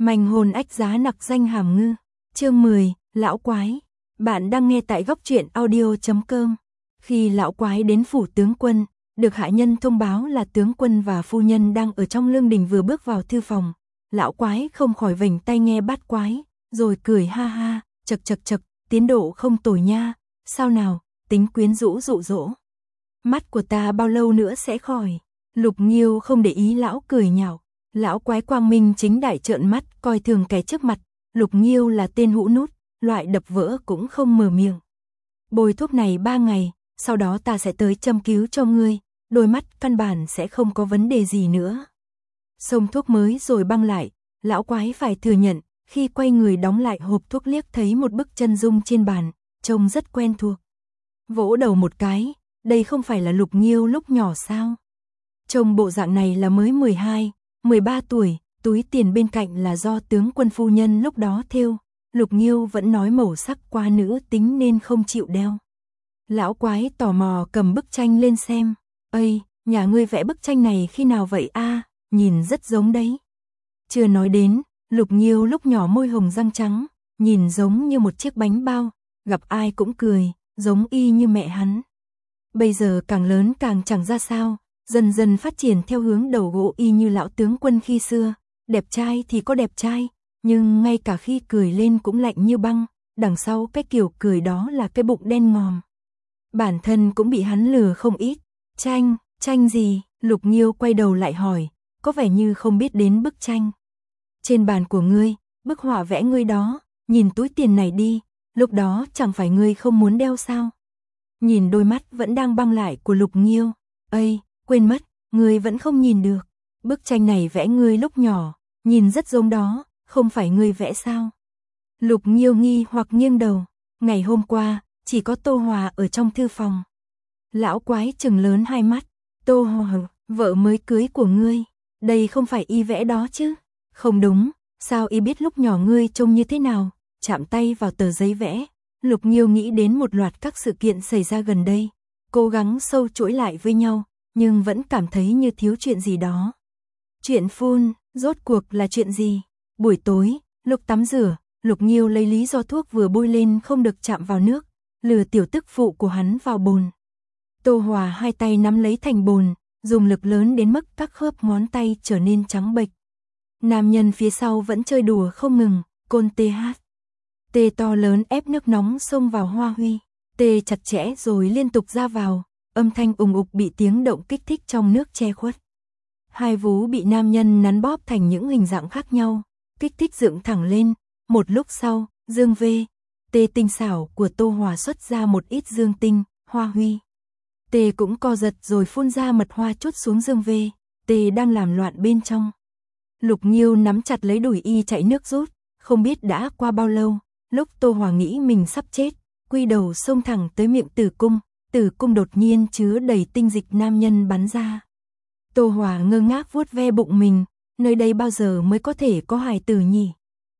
Manh hồn ách giá nặc danh hàm ngư. Chương 10, lão quái. Bạn đang nghe tại góc truyện audio.com. Khi lão quái đến phủ tướng quân, được hạ nhân thông báo là tướng quân và phu nhân đang ở trong lương đình vừa bước vào thư phòng. Lão quái không khỏi vểnh tay nghe bát quái, rồi cười ha ha, chậc, tiến độ không tồi nha, sao nào, tính quyến rũ dụ dỗ. Mắt của ta bao lâu nữa sẽ khỏi. Lục Nghiêu không để ý lão cười nhạo. Lão quái quang minh chính đại trợn mắt coi thường kẻ trước mặt. Lục Nghiêu là tên hũ nút, loại đập vỡ cũng không mở miệng. Bôi thuốc này 3 ngày, sau đó ta sẽ tới châm cứu cho ngươi, đôi mắt căn bản sẽ không có vấn đề gì nữa. Xông thuốc mới rồi băng lại, lão quái phải thừa nhận, khi quay người đóng lại hộp thuốc liếc thấy một bức chân dung trên bàn, trông rất quen thuộc. Vỗ đầu một cái, đây không phải là Lục Nghiêu lúc nhỏ sao? Trông bộ dạng này là mới 12, 13 tuổi, túi tiền bên cạnh là do tướng quân phu nhân lúc đó thêu. Lục Nghiêu vẫn nói màu sắc quá nữ tính nên không chịu đeo. Lão quái tò mò cầm bức tranh lên xem. Ây, nhà ngươi vẽ bức tranh này khi nào vậy a? Nhìn rất giống đấy. Chưa nói đến, Lục Nghiêu lúc nhỏ môi hồng răng trắng, nhìn giống như một chiếc bánh bao, gặp ai cũng cười, giống y như mẹ hắn. Bây giờ càng lớn càng chẳng ra sao, dần dần phát triển theo hướng đầu gỗ y như lão tướng quân khi xưa, đẹp trai thì có đẹp trai, nhưng ngay cả khi cười lên cũng lạnh như băng, đằng sau cái kiểu cười đó là cái bụng đen ngòm. Bản thân cũng bị hắn lừa không ít. Tranh gì? Lục Nghiêu quay đầu lại hỏi, có vẻ như không biết đến bức tranh. Trên bàn của ngươi, bức họa vẽ ngươi đó, nhìn túi tiền này đi, lúc đó chẳng phải ngươi không muốn đeo sao? Nhìn đôi mắt vẫn đang băng lại của Lục Nghiêu, ây, quên mất, ngươi vẫn không nhìn được. Bức tranh này vẽ ngươi lúc nhỏ, nhìn rất giống đó, không phải ngươi vẽ sao? Lục Nghiêu nghi hoặc nghiêng đầu, ngày hôm qua, chỉ có Tô Hòa ở trong thư phòng. Lão quái trừng lớn hai mắt, Tô Hòa, vợ mới cưới của ngươi, đây không phải y vẽ đó chứ? Không đúng, sao y biết lúc nhỏ ngươi trông như thế nào? Chạm tay vào tờ giấy vẽ, Lục Nghiêu nghĩ đến một loạt các sự kiện xảy ra gần đây, cố gắng sâu chuỗi lại với nhau, nhưng vẫn cảm thấy như thiếu chuyện gì đó. Chuyện phun, rốt cuộc là chuyện gì? Buổi tối, lúc tắm rửa, Lục Nghiêu lấy lý do thuốc vừa bôi lên không được chạm vào nước, lừa tiểu tức phụ của hắn vào bồn. Tô Hòa hai tay nắm lấy thành bồn, dùng lực lớn đến mức các khớp ngón tay trở nên trắng bệch. Nam nhân phía sau vẫn chơi đùa không ngừng, côn tê hát. Tê to lớn ép nước nóng xông vào Hoa Huy, tê chặt chẽ rồi liên tục ra vào, âm thanh ùng ục bị tiếng động kích thích trong nước che khuất. Hai vú bị nam nhân nắn bóp thành những hình dạng khác nhau, kích thích dựng thẳng lên, một lúc sau, dương vê, tê tinh xảo của Tô Hòa xuất ra một ít dương tinh, Hoa Huy. Tê cũng co giật rồi phun ra mật hoa chút xuống dương vê, tê đang làm loạn bên trong. Lục Nghiêu nắm chặt lấy đùi y chạy nước rút, không biết đã qua bao lâu, lúc Tô Hòa nghĩ mình sắp chết, quy đầu xông thẳng tới miệng tử cung đột nhiên chứa đầy tinh dịch nam nhân bắn ra. Tô Hòa ngơ ngác vuốt ve bụng mình, nơi đây bao giờ mới có thể có hài tử nhỉ?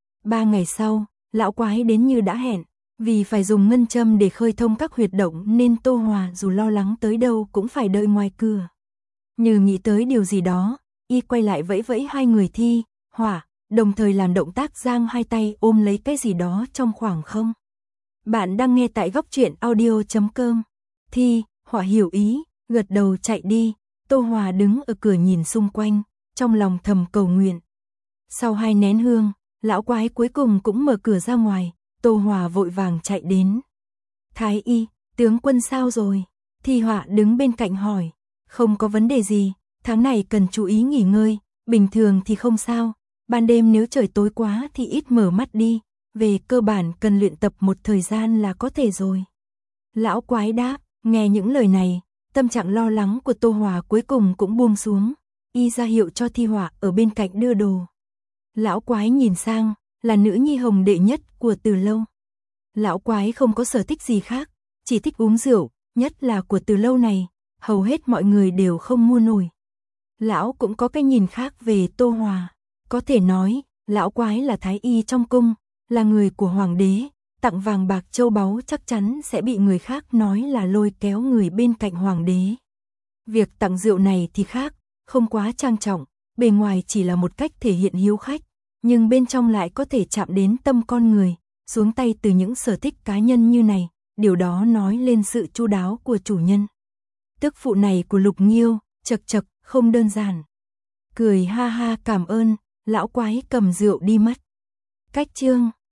3 ngày sau, lão quái đến như đã hẹn, vì phải dùng ngân châm để khơi thông các huyệt động nên Tô Hòa dù lo lắng tới đâu cũng phải đợi ngoài cửa. Như nghĩ tới điều gì đó, y quay lại vẫy vẫy hai người Thi, Hỏa, đồng thời làm động tác giang hai tay ôm lấy cái gì đó trong khoảng không. Bạn đang nghe tại góc truyện audio.com. Thi, Hỏa hiểu ý, gật đầu chạy đi. Tô Hòa đứng ở cửa nhìn xung quanh, trong lòng thầm cầu nguyện. Sau 2 nén hương, lão quái cuối cùng cũng mở cửa ra ngoài, Tô Hòa vội vàng chạy đến. Thái y, tướng quân sao rồi? Thi Họa đứng bên cạnh hỏi. Không có vấn đề gì, tháng này cần chú ý nghỉ ngơi, bình thường thì không sao, ban đêm nếu trời tối quá thì ít mở mắt đi, về cơ bản cần luyện tập một thời gian là có thể rồi. Lão quái đáp, nghe những lời này, tâm trạng lo lắng của Tô Hòa cuối cùng cũng buông xuống, y ra hiệu cho Thi Họa ở bên cạnh đưa đồ. Lão quái nhìn sang, là nữ nhi hồng đệ nhất của Từ Lâu. Lão quái không có sở thích gì khác, chỉ thích uống rượu, nhất là của Từ Lâu này, hầu hết mọi người đều không mua nổi. Lão cũng có cái nhìn khác về Tô Hòa, có thể nói, lão quái là thái y trong cung, là người của hoàng đế, tặng vàng bạc châu báu chắc chắn sẽ bị người khác nói là lôi kéo người bên cạnh hoàng đế. Việc tặng rượu này thì khác, không quá trang trọng, bề ngoài chỉ là một cách thể hiện hiếu khách, nhưng bên trong lại có thể chạm đến tâm con người, xuống tay từ những sở thích cá nhân như này, điều đó nói lên sự chu đáo của chủ nhân. Tức phụ này của Lục Nghiêu, chật chật, không đơn giản. Cười ha ha cảm ơn, lão quái cầm rượu đi mất. Cách chương